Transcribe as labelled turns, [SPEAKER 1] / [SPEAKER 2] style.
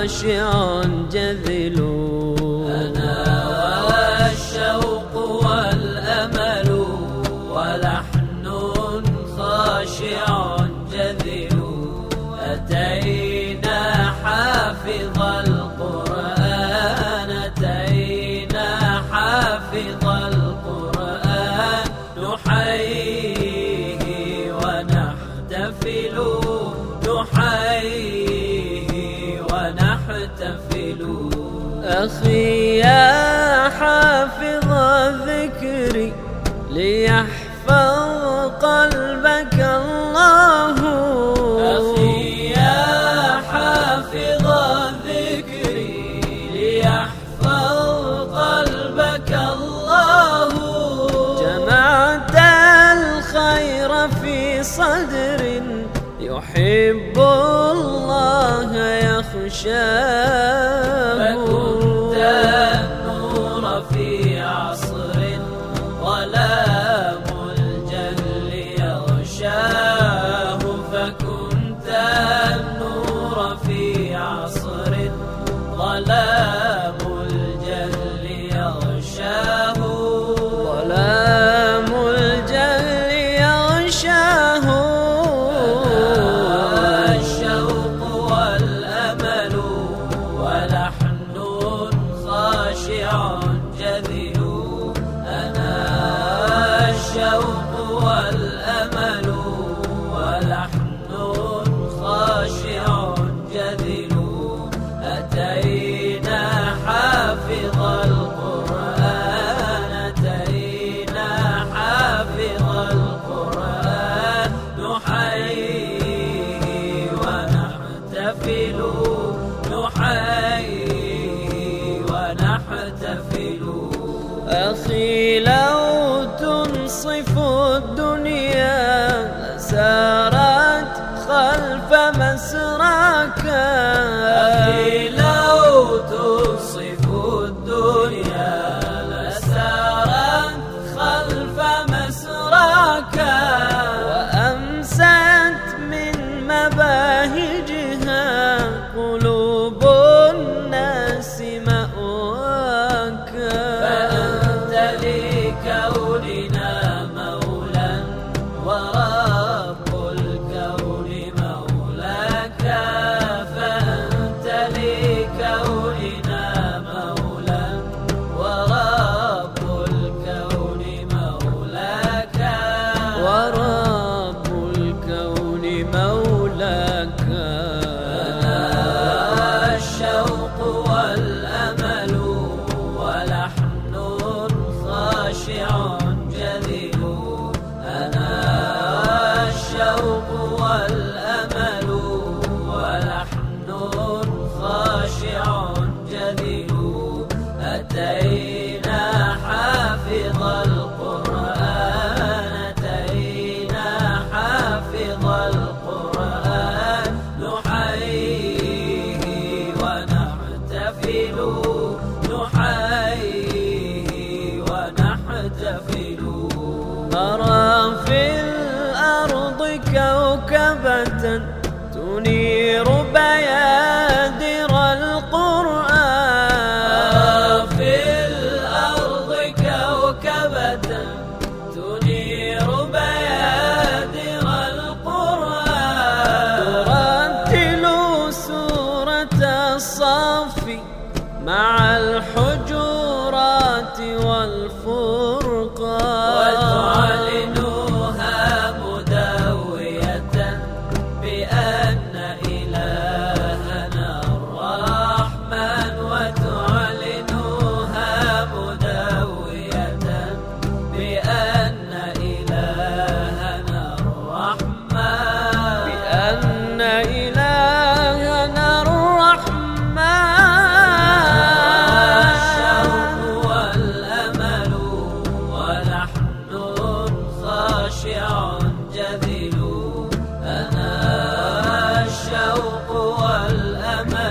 [SPEAKER 1] خاشع جذل.
[SPEAKER 2] أنا والشوق والأمل ولحن خاشع جذل. أتينا حافظ القرآن، أتينا حافظ القرآن، نحييه ونحتفل، نحييه ونحتفل.
[SPEAKER 1] أخي يا حافظ الذكر ليحفظ قلبك الله.
[SPEAKER 2] أخي يا حافظ الذكر ليحفظ قلبك الله.
[SPEAKER 1] جمعت الخير في صدر يحب الله يخشاه.
[SPEAKER 2] فكنت النور في عصر ظلام الجهل يغشاه. فكنت النور في عصر ظلام الجهل يغشاه.
[SPEAKER 1] ظلام الجهل يغشاه.
[SPEAKER 2] الشوق والأمل ولحن خاشع جذل. أنا الشوق والأمل ولحن خاشع جذل. أتينا حافظ القرآن، أتينا حافظ القرآن، نحييه ونحتفل، نحييه ونحتفل.
[SPEAKER 1] أخي لو تنصف الدنيا لسارت خلف مسراك.
[SPEAKER 2] أخي لو تنصف الدنيا لسارت خلف مسراك.
[SPEAKER 1] وأمست من مباهجها قلوب الناس مأواك.
[SPEAKER 2] فأنت لكوننا مولا ورب الكون مولاك. فأنت لكوننا مولا ورب الكون مولاك.
[SPEAKER 1] ورب الكون مولاك.
[SPEAKER 2] أنا الشوق والأمل ولحن خاشع جذل. أنا الشوق والأمل ولحن خاشع جذل. أتينا حافظ القرآن، أتينا حافظ القرآن، نحييه ونحتفل، نحييه ونحتفل.
[SPEAKER 1] أرى في الأرض كوكبة تنير بيادر القرآن.
[SPEAKER 2] في الأرض كوكبة تنير بيادر القرآن.
[SPEAKER 1] ترتل سورة الصف مع الحجرات والفرقان.
[SPEAKER 2] وتعلنها مدوية بأن إلهنا الرحمن. وتعلنها مدوية بأن إلهنا الرحمن.
[SPEAKER 1] بأن إلهنا الرحمن.
[SPEAKER 2] الشوق والأمل ولحن خاشع جذل. أنا الشوق والأمل